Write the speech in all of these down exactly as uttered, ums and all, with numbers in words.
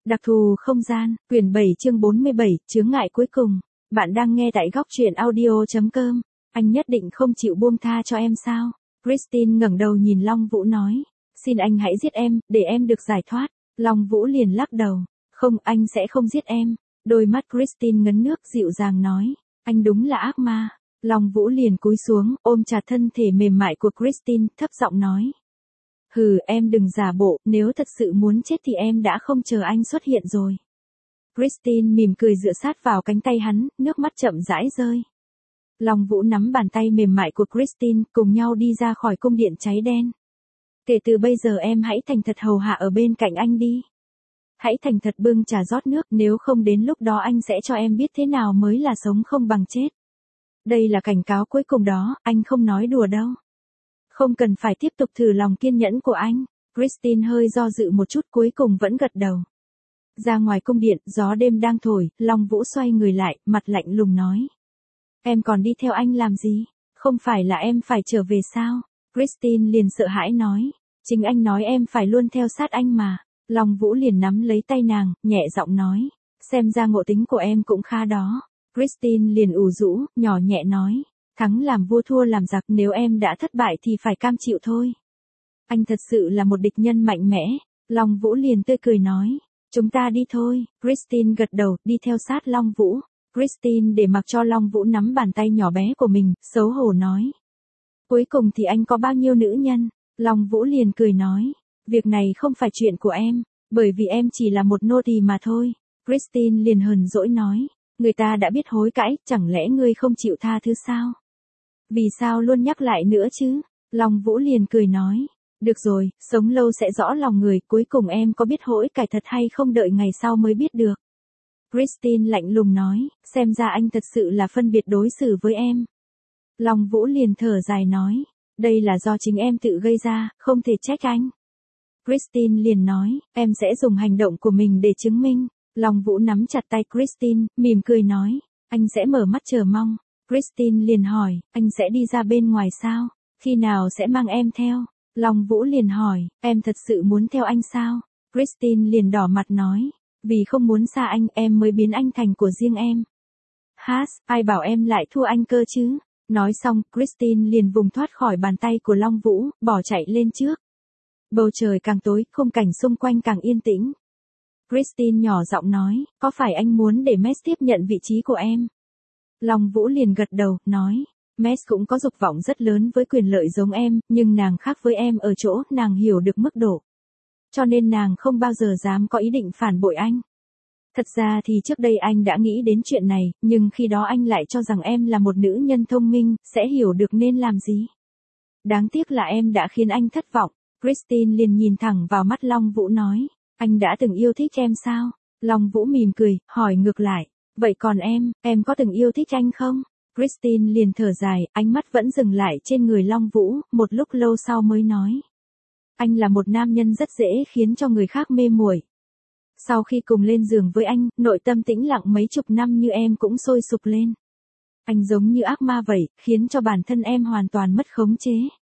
Đặc thù không gian, quyển bảy chương bốn mươi bảy, chướng ngại cuối cùng. Bạn đang nghe tại góc truyện audio.com. Anh nhất định không chịu buông tha cho em sao? Christine ngẩng đầu nhìn Long Vũ nói. Xin anh hãy giết em, để em được giải thoát. Long Vũ liền lắc đầu. Không, anh sẽ không giết em. Đôi mắt Christine ngấn nước dịu dàng nói. Anh đúng là ác ma. Long Vũ liền cúi xuống, ôm chặt thân thể mềm mại của Christine, thấp giọng nói. Hừ, em đừng giả bộ, nếu thật sự muốn chết thì em đã không chờ anh xuất hiện rồi. Christine mỉm cười dựa sát vào cánh tay hắn, nước mắt chậm rãi rơi. Long Vũ nắm bàn tay mềm mại của Christine, cùng nhau đi ra khỏi cung điện cháy đen. Kể từ bây giờ em hãy thành thật hầu hạ ở bên cạnh anh đi. Hãy thành thật bưng trà rót nước, nếu không đến lúc đó anh sẽ cho em biết thế nào mới là sống không bằng chết. Đây là cảnh cáo cuối cùng đó, anh không nói đùa đâu. Không cần phải tiếp tục thử lòng kiên nhẫn của anh. Christine hơi do dự một chút, cuối cùng vẫn gật đầu. Ra ngoài cung điện, gió đêm đang thổi, Long Vũ xoay người lại, mặt lạnh lùng nói. Em còn đi theo anh làm gì? Không phải là em phải trở về sao? Christine liền sợ hãi nói. Chính anh nói em phải luôn theo sát anh mà. Long Vũ liền nắm lấy tay nàng, nhẹ giọng nói. Xem ra ngộ tính của em cũng khá đó. Christine liền ủ rũ, nhỏ nhẹ nói. Thắng làm vua thua làm giặc, nếu em đã thất bại thì phải cam chịu thôi. Anh thật sự là một địch nhân mạnh mẽ. Long Vũ liền tươi cười nói. Chúng ta đi thôi. Christine gật đầu, đi theo sát Long Vũ. Christine để mặc cho Long Vũ nắm bàn tay nhỏ bé của mình, xấu hổ nói. Cuối cùng thì anh có bao nhiêu nữ nhân? Long Vũ liền cười nói. Việc này không phải chuyện của em, bởi vì em chỉ là một nô tỳ mà thôi. Christine liền hờn dỗi nói. Người ta đã biết hối cãi, chẳng lẽ ngươi không chịu tha thứ sao? Vì sao luôn nhắc lại nữa chứ? Long Vũ liền cười nói. Được rồi, sống lâu sẽ rõ lòng người, cuối cùng em có biết hối cải thật hay không đợi ngày sau mới biết được. Christine lạnh lùng nói, xem ra anh thật sự là phân biệt đối xử với em. Long Vũ liền thở dài nói, đây là do chính em tự gây ra, không thể trách anh. Christine liền nói, em sẽ dùng hành động của mình để chứng minh. Long Vũ nắm chặt tay Christine, mỉm cười nói, anh sẽ mở mắt chờ mong. Christine liền hỏi, anh sẽ đi ra bên ngoài sao? Khi nào sẽ mang em theo? Long Vũ liền hỏi, em thật sự muốn theo anh sao? Christine liền đỏ mặt nói, vì không muốn xa anh, em mới biến anh thành của riêng em. Hát, ai bảo em lại thua anh cơ chứ? Nói xong, Christine liền vùng thoát khỏi bàn tay của Long Vũ, bỏ chạy lên trước. Bầu trời càng tối, khung cảnh xung quanh càng yên tĩnh. Christine nhỏ giọng nói, có phải anh muốn để Max tiếp nhận vị trí của em? Long Vũ liền gật đầu, nói, Max cũng có dục vọng rất lớn với quyền lợi giống em, nhưng nàng khác với em ở chỗ, nàng hiểu được mức độ. Cho nên nàng không bao giờ dám có ý định phản bội anh. Thật ra thì trước đây anh đã nghĩ đến chuyện này, nhưng khi đó anh lại cho rằng em là một nữ nhân thông minh, sẽ hiểu được nên làm gì. Đáng tiếc là em đã khiến anh thất vọng. Christine liền nhìn thẳng vào mắt Long Vũ nói, anh đã từng yêu thích em sao? Long Vũ mỉm cười, hỏi ngược lại, vậy còn em, em có từng yêu thích anh không? Christine liền thở dài, ánh mắt vẫn dừng lại trên người Long Vũ, một lúc lâu sau mới nói. Anh là một nam nhân rất dễ khiến cho người khác mê muội. Sau khi cùng lên giường với anh, nội tâm tĩnh lặng mấy chục năm như em cũng sôi sục lên. Anh giống như ác ma vậy, khiến cho bản thân em hoàn toàn mất khống chế.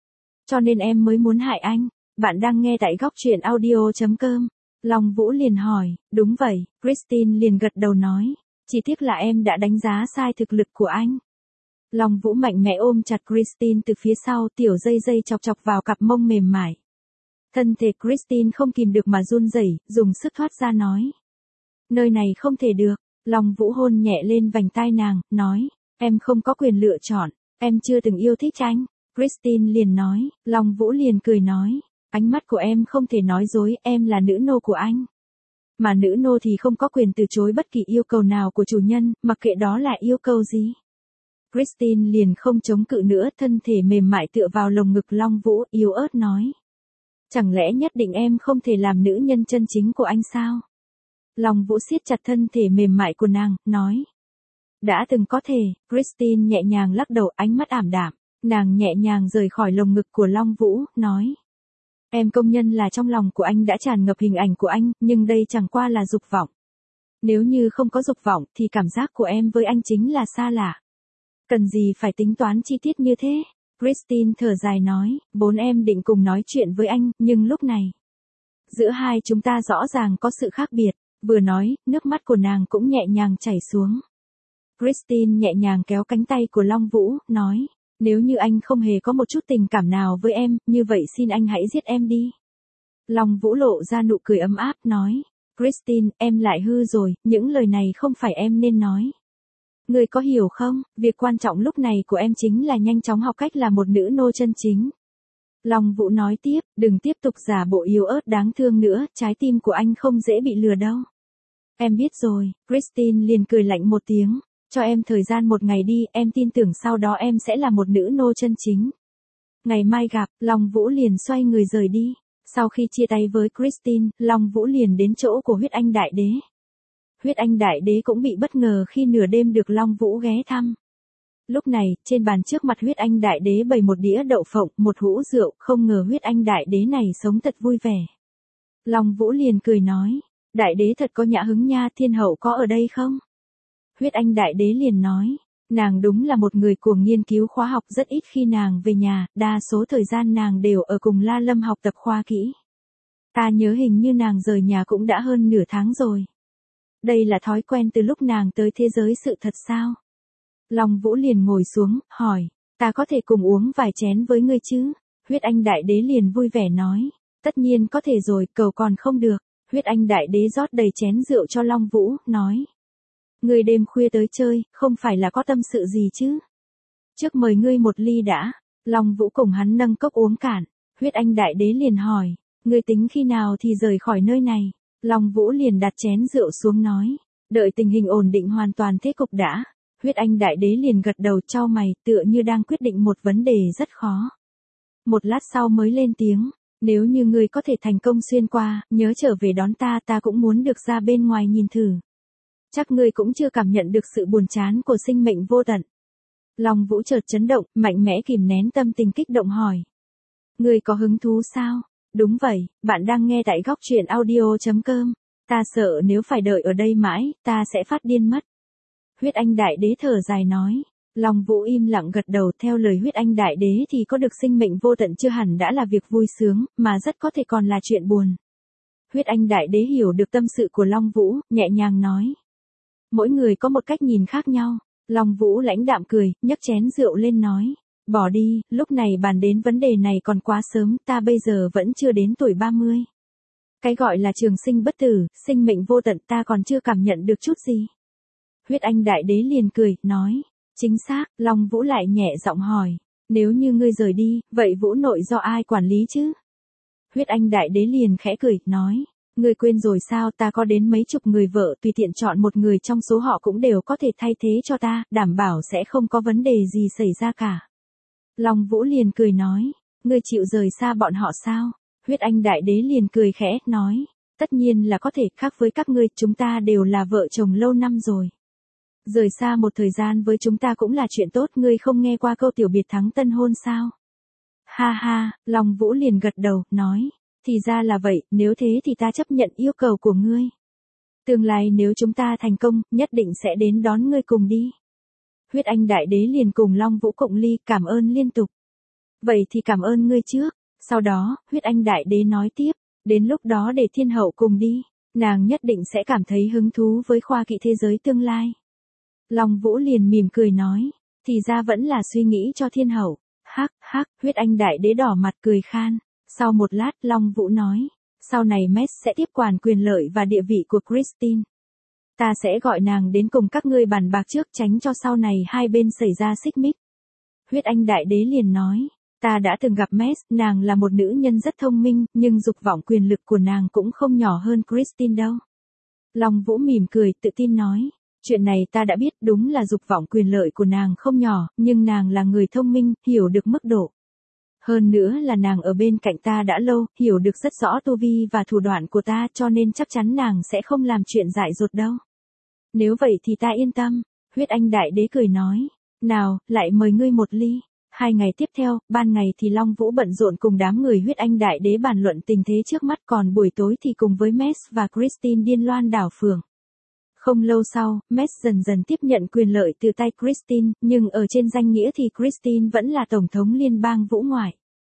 Cho nên em mới muốn hại anh. Bạn đang nghe tại góc truyện audio.com. Long Vũ liền hỏi, đúng vậy, Christine liền gật đầu nói. Chỉ tiếc là em đã đánh giá sai thực lực của anh. Long Vũ mạnh mẽ ôm chặt Christine từ phía sau, tiểu dây dây chọc chọc vào cặp mông mềm mại. Thân thể Christine không kìm được mà run rẩy, dùng sức thoát ra nói. Nơi này không thể được. Long Vũ hôn nhẹ lên vành tai nàng, nói. Em không có quyền lựa chọn, em chưa từng yêu thích anh. Christine liền nói, Long Vũ liền cười nói. Ánh mắt của em không thể nói dối, em là nữ nô của anh. Mà nữ nô thì không có quyền từ chối bất kỳ yêu cầu nào của chủ nhân, mặc kệ đó là yêu cầu gì. Christine liền không chống cự nữa, thân thể mềm mại tựa vào lồng ngực Long Vũ, yếu ớt nói. Chẳng lẽ nhất định em không thể làm nữ nhân chân chính của anh sao? Long Vũ siết chặt thân thể mềm mại của nàng, nói. Đã từng có thể. Christine nhẹ nhàng lắc đầu, ánh mắt ảm đạm. Nàng nhẹ nhàng rời khỏi lồng ngực của Long Vũ, nói. Em công nhận là trong lòng của anh đã tràn ngập hình ảnh của anh, nhưng đây chẳng qua là dục vọng. Nếu như không có dục vọng, thì cảm giác của em với anh chính là xa lạ. Cần gì phải tính toán chi tiết như thế? Christine thở dài nói, vốn em định cùng nói chuyện với anh, nhưng lúc này. Giữa hai chúng ta rõ ràng có sự khác biệt. Vừa nói, nước mắt của nàng cũng nhẹ nhàng chảy xuống. Christine nhẹ nhàng kéo cánh tay của Long Vũ, nói, nếu như anh không hề có một chút tình cảm nào với em, như vậy xin anh hãy giết em đi. Long Vũ lộ ra nụ cười ấm áp, nói, Christine, em lại hư rồi, những lời này không phải em nên nói. Người có hiểu không, việc quan trọng lúc này của em chính là nhanh chóng học cách là một nữ nô chân chính. Long Vũ nói tiếp, đừng tiếp tục giả bộ yếu ớt đáng thương nữa, trái tim của anh không dễ bị lừa đâu. Em biết rồi, Christine liền cười lạnh một tiếng, cho em thời gian một ngày đi, em tin tưởng sau đó em sẽ là một nữ nô chân chính. Ngày mai gặp, Long Vũ liền xoay người rời đi. Sau khi chia tay với Christine, Long Vũ liền đến chỗ của Huyết Anh Đại Đế. Huyết Anh Đại Đế cũng bị bất ngờ khi nửa đêm được Long Vũ ghé thăm. Lúc này, trên bàn trước mặt Huyết Anh Đại Đế bày một đĩa đậu phộng, một hũ rượu, không ngờ Huyết Anh Đại Đế này sống thật vui vẻ. Long Vũ liền cười nói, Đại Đế thật có nhã hứng nha, thiên hậu có ở đây không? Huyết Anh Đại Đế liền nói, nàng đúng là một người cuồng nghiên cứu khóa học, rất ít khi nàng về nhà, đa số thời gian nàng đều ở cùng La Lâm học tập khoa kỹ. Ta nhớ hình như nàng rời nhà cũng đã hơn nửa tháng rồi. Đây là thói quen từ lúc nàng tới thế giới sự thật sao? Long Vũ liền ngồi xuống, hỏi, ta có thể cùng uống vài chén với ngươi chứ? Huyết Anh Đại Đế liền vui vẻ nói, tất nhiên có thể rồi, cầu còn không được. Huyết Anh Đại Đế rót đầy chén rượu cho Long Vũ, nói, ngươi đêm khuya tới chơi, không phải là có tâm sự gì chứ? Trước mời ngươi một ly đã. Long Vũ cùng hắn nâng cốc uống cạn. Huyết Anh Đại Đế liền hỏi, ngươi tính khi nào thì rời khỏi nơi này? Long Vũ liền đặt chén rượu xuống nói, đợi tình hình ổn định hoàn toàn thế cục đã. Huyết Anh Đại Đế liền gật đầu chau mày, tựa như đang quyết định một vấn đề rất khó. Một lát sau mới lên tiếng, nếu như ngươi có thể thành công xuyên qua, nhớ trở về đón ta, ta cũng muốn được ra bên ngoài nhìn thử. Chắc ngươi cũng chưa cảm nhận được sự buồn chán của sinh mệnh vô tận. Long Vũ chợt chấn động, mạnh mẽ kìm nén tâm tình kích động hỏi. Ngươi có hứng thú sao? Đúng vậy, bạn đang nghe tại góc truyện audio chấm com. Ta sợ nếu phải đợi ở đây mãi, ta sẽ phát điên mất. Huyết Anh Đại Đế thở dài nói. Long Vũ im lặng gật đầu, theo lời Huyết Anh Đại Đế thì có được sinh mệnh vô tận chưa hẳn đã là việc vui sướng, mà rất có thể còn là chuyện buồn. Huyết Anh Đại Đế hiểu được tâm sự của Long Vũ, nhẹ nhàng nói. Mỗi người có một cách nhìn khác nhau. Long Vũ lãnh đạm cười, nhấc chén rượu lên nói. Bỏ đi, lúc này bàn đến vấn đề này còn quá sớm, ta bây giờ vẫn chưa đến tuổi ba mươi. Cái gọi là trường sinh bất tử, sinh mệnh vô tận ta còn chưa cảm nhận được chút gì. Huyết Anh Đại Đế liền cười, nói. Chính xác, Long Vũ lại nhẹ giọng hỏi. Nếu như ngươi rời đi, vậy Vũ nội do ai quản lý chứ? Huyết Anh Đại Đế liền khẽ cười, nói. Ngươi quên rồi sao, ta có đến mấy chục người vợ, tùy tiện chọn một người trong số họ cũng đều có thể thay thế cho ta, đảm bảo sẽ không có vấn đề gì xảy ra cả. Long Vũ liền cười nói, ngươi chịu rời xa bọn họ sao? Huyết Anh Đại Đế liền cười khẽ, nói, tất nhiên là có thể, khác với các ngươi, chúng ta đều là vợ chồng lâu năm rồi. Rời xa một thời gian với chúng ta cũng là chuyện tốt, ngươi không nghe qua câu tiểu biệt thắng tân hôn sao? Ha ha, Long Vũ liền gật đầu, nói. Thì ra là vậy, nếu thế thì ta chấp nhận yêu cầu của ngươi. Tương lai nếu chúng ta thành công, nhất định sẽ đến đón ngươi cùng đi. Huyết Anh Đại Đế liền cùng Long Vũ cộng ly, cảm ơn liên tục. Vậy thì cảm ơn ngươi trước. Sau đó, Huyết Anh Đại Đế nói tiếp, đến lúc đó để thiên hậu cùng đi, nàng nhất định sẽ cảm thấy hứng thú với khoa kỵ thế giới tương lai. Long Vũ liền mỉm cười nói, thì ra vẫn là suy nghĩ cho thiên hậu. Hắc, hắc, Huyết Anh Đại Đế đỏ mặt cười khan. Sau một lát, Long Vũ nói, sau này Mess sẽ tiếp quản quyền lợi và địa vị của Christine. Ta sẽ gọi nàng đến cùng các ngươi bàn bạc trước, tránh cho sau này hai bên xảy ra xích mích. Huyết Anh Đại Đế liền nói, ta đã từng gặp Mess, nàng là một nữ nhân rất thông minh, nhưng dục vọng quyền lực của nàng cũng không nhỏ hơn Christine đâu. Long Vũ mỉm cười, tự tin nói, chuyện này ta đã biết, đúng là dục vọng quyền lợi của nàng không nhỏ, nhưng nàng là người thông minh, hiểu được mức độ. Hơn nữa là nàng ở bên cạnh ta đã lâu, hiểu được rất rõ tu vi và thủ đoạn của ta, cho nên chắc chắn nàng sẽ không làm chuyện dại dột đâu. Nếu vậy thì ta yên tâm. Huyết Anh Đại Đế cười nói, nào, lại mời ngươi một ly. Hai ngày tiếp theo, ban ngày thì Long Vũ bận rộn cùng đám người Huyết Anh Đại Đế bàn luận tình thế trước mắt, còn buổi tối thì cùng với Mess và Christine điên loan đảo phường. Không lâu sau, Mess dần dần tiếp nhận quyền lợi từ tay Christine, nhưng ở trên danh nghĩa thì Christine vẫn là Tổng thống Liên bang Vũ ngoại.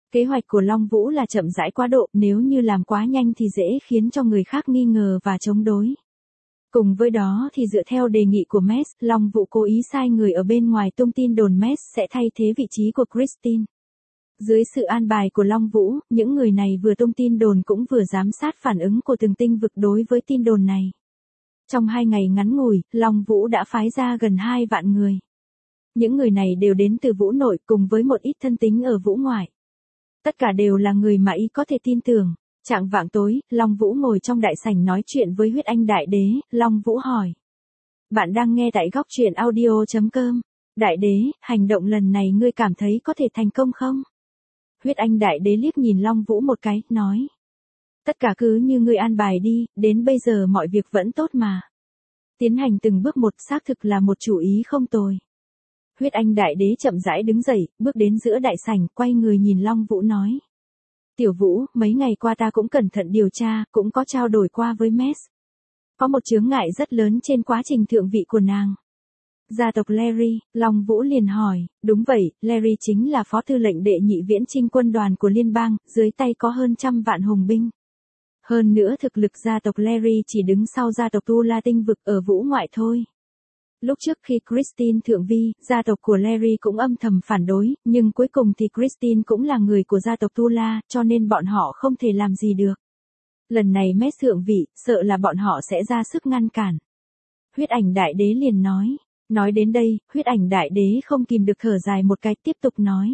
Kế hoạch của Long Vũ là chậm rãi quá độ, nếu như làm quá nhanh thì dễ khiến cho người khác nghi ngờ và chống đối. Cùng với đó thì dựa theo đề nghị của Matt, Long Vũ cố ý sai người ở bên ngoài tung tin đồn Matt sẽ thay thế vị trí của Christine. Dưới sự an bài của Long Vũ, những người này vừa tung tin đồn cũng vừa giám sát phản ứng của từng tinh vực đối với tin đồn này. Trong hai ngày ngắn ngủi, Long Vũ đã phái ra gần hai vạn người. Những người này đều đến từ Vũ nội cùng với một ít thân tín ở Vũ ngoại. Tất cả đều là người mà y có thể tin tưởng. Chạng vạng tối, Long Vũ ngồi trong đại sảnh nói chuyện với Huyết Anh Đại Đế, Long Vũ hỏi. Bạn đang nghe tại góc truyện audio chấm com. Đại Đế, hành động lần này ngươi cảm thấy có thể thành công không? Huyết Anh Đại Đế liếc nhìn Long Vũ một cái, nói. Tất cả cứ như ngươi an bài đi, đến bây giờ mọi việc vẫn tốt mà. Tiến hành từng bước một xác thực là một chủ ý không tồi. Huyết Anh Đại Đế chậm rãi đứng dậy, bước đến giữa đại sảnh, quay người nhìn Long Vũ nói. Tiểu Vũ, mấy ngày qua ta cũng cẩn thận điều tra, cũng có trao đổi qua với Matt. Có một chướng ngại rất lớn trên quá trình thượng vị của nàng. Gia tộc Larry, Long Vũ liền hỏi, đúng vậy, Larry chính là phó tư lệnh đệ nhị viễn chinh quân đoàn của liên bang, dưới tay có hơn trăm vạn hùng binh. Hơn nữa thực lực gia tộc Larry chỉ đứng sau gia tộc Tu La tinh vực ở Vũ ngoại thôi. Lúc trước khi Christine thượng vi, gia tộc của Larry cũng âm thầm phản đối, nhưng cuối cùng thì Christine cũng là người của gia tộc Tu La, cho nên bọn họ không thể làm gì được. Lần này Matt thượng vị, sợ là bọn họ sẽ ra sức ngăn cản. Huyết Ảnh Đại Đế liền nói. Nói đến đây, Huyết Ảnh Đại Đế không kìm được thở dài một cái, tiếp tục nói.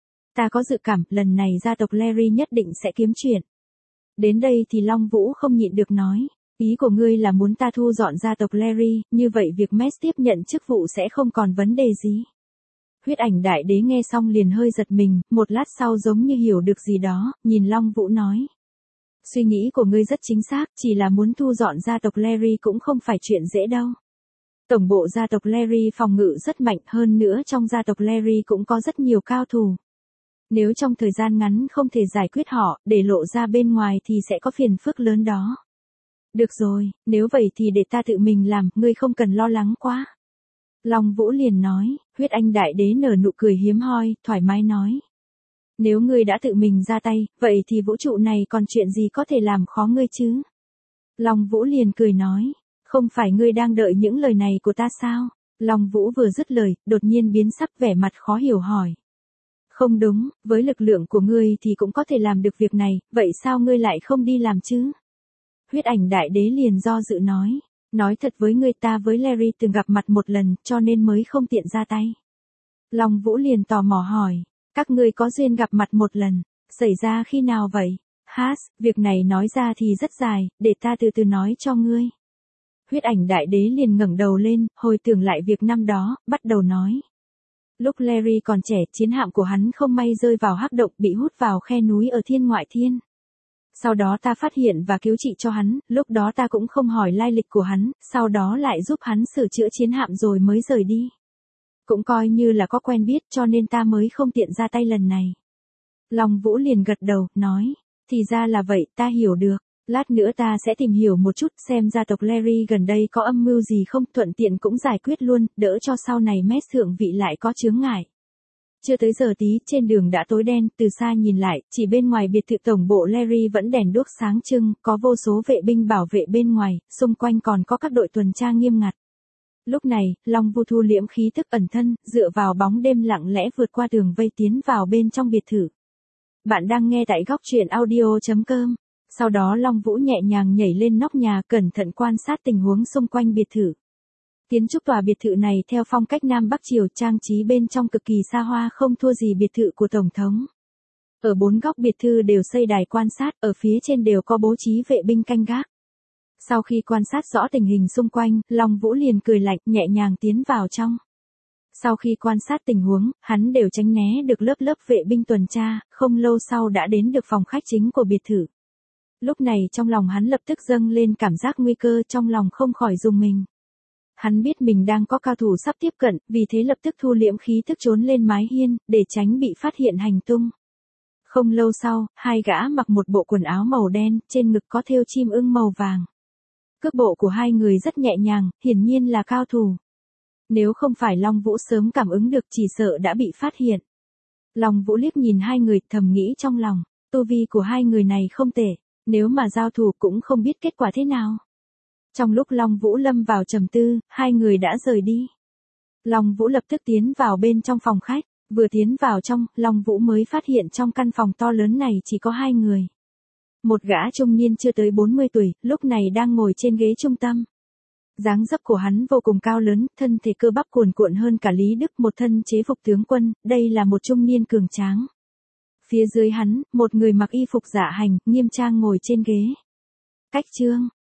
Ta có dự cảm, lần này gia tộc Larry nhất định sẽ kiếm chuyện. Đến đây thì Long Vũ không nhịn được nói. Ý của ngươi là muốn ta thu dọn gia tộc Larry, như vậy việc Matt tiếp nhận chức vụ sẽ không còn vấn đề gì. Huyết Ảnh Đại Đế nghe xong liền hơi giật mình, một lát sau giống như hiểu được gì đó, nhìn Long Vũ nói. Suy nghĩ của ngươi rất chính xác, chỉ là muốn thu dọn gia tộc Larry cũng không phải chuyện dễ đâu. Tổng bộ gia tộc Larry phòng ngự rất mạnh, hơn nữa trong gia tộc Larry cũng có rất nhiều cao thủ. Nếu trong thời gian ngắn không thể giải quyết họ, để lộ ra bên ngoài thì sẽ có phiền phức lớn đó. Được rồi, nếu vậy thì để ta tự mình làm, ngươi không cần lo lắng quá. Long Vũ liền nói, Huyết Anh Đại Đế nở nụ cười hiếm hoi, thoải mái nói. Nếu ngươi đã tự mình ra tay, vậy thì vũ trụ này còn chuyện gì có thể làm khó ngươi chứ? Long Vũ liền cười nói, không phải ngươi đang đợi những lời này của ta sao? Long Vũ vừa dứt lời, đột nhiên biến sắc vẻ mặt khó hiểu hỏi. Không đúng, với lực lượng của ngươi thì cũng có thể làm được việc này, vậy sao ngươi lại không đi làm chứ? Huyết Ảnh Đại Đế liền do dự nói, nói thật với ngươi, ta với Larry từng gặp mặt một lần, cho nên mới không tiện ra tay. Long Vũ liền tò mò hỏi, các ngươi có duyên gặp mặt một lần, xảy ra khi nào vậy? Hát, việc này nói ra thì rất dài, để ta từ từ nói cho ngươi. Huyết Ảnh Đại Đế liền ngẩng đầu lên, hồi tưởng lại việc năm đó, bắt đầu nói. Lúc Larry còn trẻ, chiến hạm của hắn không may rơi vào hắc động, bị hút vào khe núi ở thiên ngoại thiên. Sau đó ta phát hiện và cứu trị cho hắn, lúc đó ta cũng không hỏi lai lịch của hắn, sau đó lại giúp hắn sửa chữa chiến hạm rồi mới rời đi. Cũng coi như là có quen biết, cho nên ta mới không tiện ra tay lần này. Long Vũ liền gật đầu, nói, thì ra là vậy, ta hiểu được. Lát nữa ta sẽ tìm hiểu một chút xem gia tộc Larry gần đây có âm mưu gì không, thuận tiện cũng giải quyết luôn, đỡ cho sau này Matt thượng vị lại có chướng ngại. Chưa tới giờ tí, trên đường đã tối đen, từ xa nhìn lại, chỉ bên ngoài biệt thự tổng bộ Larry vẫn đèn đuốc sáng trưng, có vô số vệ binh bảo vệ bên ngoài, xung quanh còn có các đội tuần tra nghiêm ngặt. Lúc này, Long Vũ thu liễm khí thức ẩn thân, dựa vào bóng đêm lặng lẽ vượt qua tường vây tiến vào bên trong biệt thự. Bạn đang nghe tại góc truyện audio chấm com. Sau đó Long Vũ nhẹ nhàng nhảy lên nóc nhà, cẩn thận quan sát tình huống xung quanh biệt thự. Kiến trúc tòa biệt thự này theo phong cách Nam Bắc Triều, trang trí bên trong cực kỳ xa hoa, không thua gì biệt thự của Tổng thống. Ở bốn góc biệt thự đều xây đài quan sát, ở phía trên đều có bố trí vệ binh canh gác. Sau khi quan sát rõ tình hình xung quanh, Long Vũ liền cười lạnh, nhẹ nhàng tiến vào trong. Sau khi quan sát tình huống, hắn đều tránh né được lớp lớp vệ binh tuần tra, không lâu sau đã đến được phòng khách chính của biệt thự. Lúc này trong lòng hắn lập tức dâng lên cảm giác nguy cơ, trong lòng không khỏi rùng mình. Hắn biết mình đang có cao thủ sắp tiếp cận, vì thế lập tức thu liễm khí thức trốn lên mái hiên, để tránh bị phát hiện hành tung. Không lâu sau, hai gã mặc một bộ quần áo màu đen, trên ngực có thêu chim ưng màu vàng. Cước bộ của hai người rất nhẹ nhàng, hiển nhiên là cao thủ. Nếu không phải Long Vũ sớm cảm ứng được chỉ sợ đã bị phát hiện. Long Vũ liếc nhìn hai người thầm nghĩ trong lòng, tu vi của hai người này không tệ, nếu mà giao thủ cũng không biết kết quả thế nào. Trong lúc Long Vũ lâm vào trầm tư, hai người đã rời đi. Long Vũ lập tức tiến vào bên trong phòng khách, vừa tiến vào trong, Long Vũ mới phát hiện trong căn phòng to lớn này chỉ có hai người. Một gã trung niên chưa tới bốn mươi tuổi, lúc này đang ngồi trên ghế trung tâm. Dáng dấp của hắn vô cùng cao lớn, thân thể cơ bắp cuồn cuộn hơn cả Lý Đức, một thân chế phục tướng quân, đây là một trung niên cường tráng. Phía dưới hắn, một người mặc y phục dạ hành, nghiêm trang ngồi trên ghế. Cách chương